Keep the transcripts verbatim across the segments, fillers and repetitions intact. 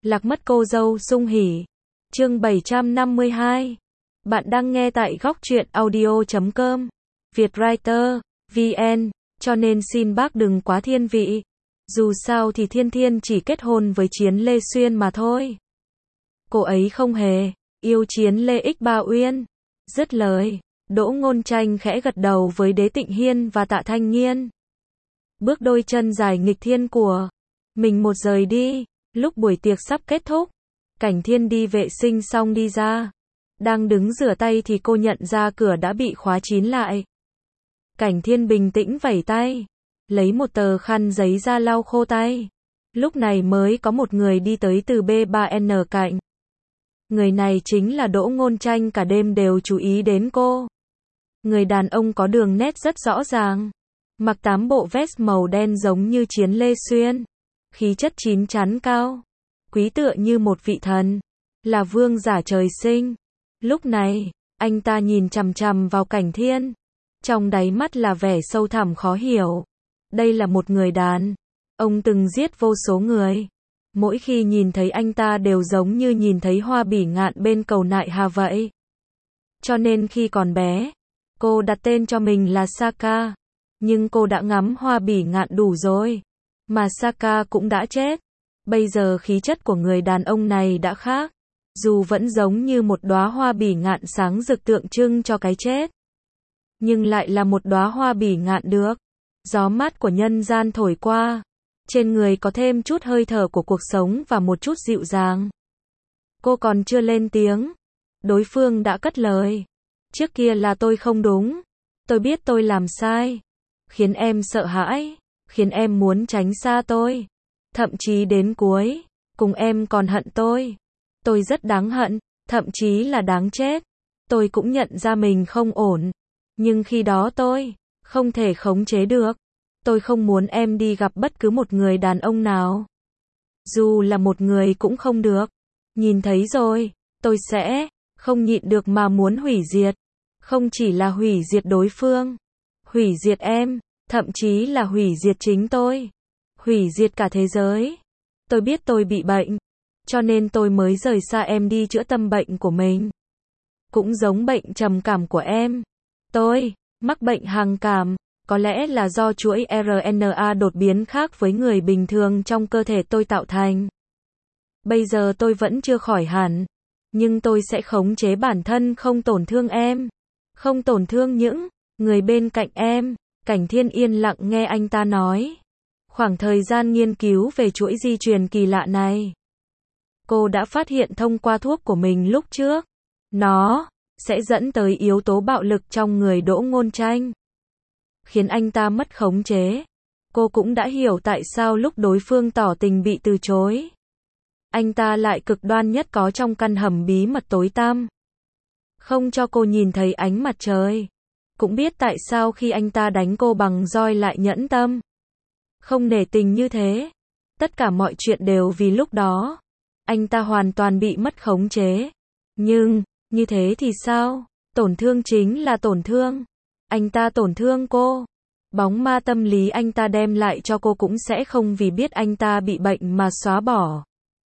Lạc mất cô dâu sung hỉ. Chương bảy trăm năm mươi hai. Bạn đang nghe tại góc truyện audio chấm com. Vietwriter, vê en, cho nên xin bác đừng quá thiên vị. Dù sao thì Thiên Thiên chỉ kết hôn với Chiến Lê Xuyên mà thôi. Cô ấy không hề yêu Chiến Lê Ích Ba Uyên. Dứt lời, Đỗ Ngôn Tranh khẽ gật đầu với Đế Tịnh Hiên và Tạ Thanh Nghiên. Bước đôi chân dài nghịch thiên của mình một rời đi. Lúc buổi tiệc sắp kết thúc, Cảnh Thiên đi vệ sinh xong đi ra. Đang đứng rửa tay thì cô nhận ra cửa đã bị khóa kín lại. Cảnh Thiên bình tĩnh vẩy tay, lấy một tờ khăn giấy ra lau khô tay. Lúc này mới có một người đi tới từ B ba N cạnh. Người này chính là Đỗ Ngôn Tranh, cả đêm đều chú ý đến cô. Người đàn ông có đường nét rất rõ ràng, mặc tám bộ vest màu đen giống như Chiến Lê Xuyên, khí chất chín chắn cao, quý tựa như một vị thần, là vương giả trời sinh. Lúc này, anh ta nhìn chằm chằm vào Cảnh Thiên, trong đáy mắt là vẻ sâu thẳm khó hiểu. Đây là một người đàn ông từng giết vô số người. Mỗi khi nhìn thấy anh ta đều giống như nhìn thấy hoa bỉ ngạn bên cầu nại hà vậy. Cho nên khi còn bé, cô đặt tên cho mình là Saka. Nhưng cô đã ngắm hoa bỉ ngạn đủ rồi, mà Saka cũng đã chết. Bây giờ khí chất của người đàn ông này đã khác. Dù vẫn giống như một đóa hoa bỉ ngạn sáng rực tượng trưng cho cái chết, nhưng lại là một đóa hoa bỉ ngạn được gió mát của nhân gian thổi qua. Trên người có thêm chút hơi thở của cuộc sống và một chút dịu dàng. Cô còn chưa lên tiếng, đối phương đã cất lời. Trước kia là tôi không đúng. Tôi biết tôi làm sai, khiến em sợ hãi, khiến em muốn tránh xa tôi. Thậm chí đến cuối cùng em còn hận tôi. Tôi rất đáng hận, thậm chí là đáng chết. Tôi cũng nhận ra mình không ổn, nhưng khi đó tôi không thể khống chế được. Tôi không muốn em đi gặp bất cứ một người đàn ông nào. Dù là một người cũng không được. Nhìn thấy rồi, tôi sẽ không nhịn được mà muốn hủy diệt. Không chỉ là hủy diệt đối phương, hủy diệt em, thậm chí là hủy diệt chính tôi. Hủy diệt cả thế giới. Tôi biết tôi bị bệnh, cho nên tôi mới rời xa em đi chữa tâm bệnh của mình. Cũng giống bệnh trầm cảm của em. Tôi mắc bệnh hàng cảm. Có lẽ là do chuỗi R N A đột biến khác với người bình thường trong cơ thể tôi tạo thành. Bây giờ tôi vẫn chưa khỏi hẳn, nhưng tôi sẽ khống chế bản thân không tổn thương em, không tổn thương những người bên cạnh em. Cảnh Thiên yên lặng nghe anh ta nói. Khoảng thời gian nghiên cứu về chuỗi di truyền kỳ lạ này, cô đã phát hiện thông qua thuốc của mình lúc trước, nó sẽ dẫn tới yếu tố bạo lực trong người Đỗ Ngôn Tranh, khiến anh ta mất khống chế. Cô cũng đã hiểu tại sao lúc đối phương tỏ tình bị từ chối, anh ta lại cực đoan nhất có trong căn hầm bí mật tối tăm, không cho cô nhìn thấy ánh mặt trời. Cũng biết tại sao khi anh ta đánh cô bằng roi lại nhẫn tâm, không nể tình như thế. Tất cả mọi chuyện đều vì lúc đó anh ta hoàn toàn bị mất khống chế. Nhưng, như thế thì sao? Tổn thương chính là tổn thương. Anh ta tổn thương cô. Bóng ma tâm lý anh ta đem lại cho cô cũng sẽ không vì biết anh ta bị bệnh mà xóa bỏ.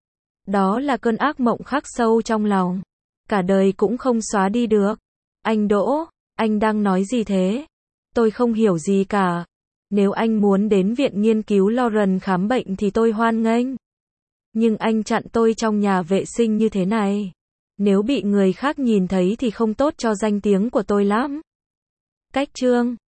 Đó là cơn ác mộng khắc sâu trong lòng, cả đời cũng không xóa đi được. Anh Đỗ, anh đang nói gì thế? Tôi không hiểu gì cả. Nếu anh muốn đến viện nghiên cứu Lauren khám bệnh thì tôi hoan nghênh. Nhưng anh chặn tôi trong nhà vệ sinh như thế này, nếu bị người khác nhìn thấy thì không tốt cho danh tiếng của tôi lắm. Cách chương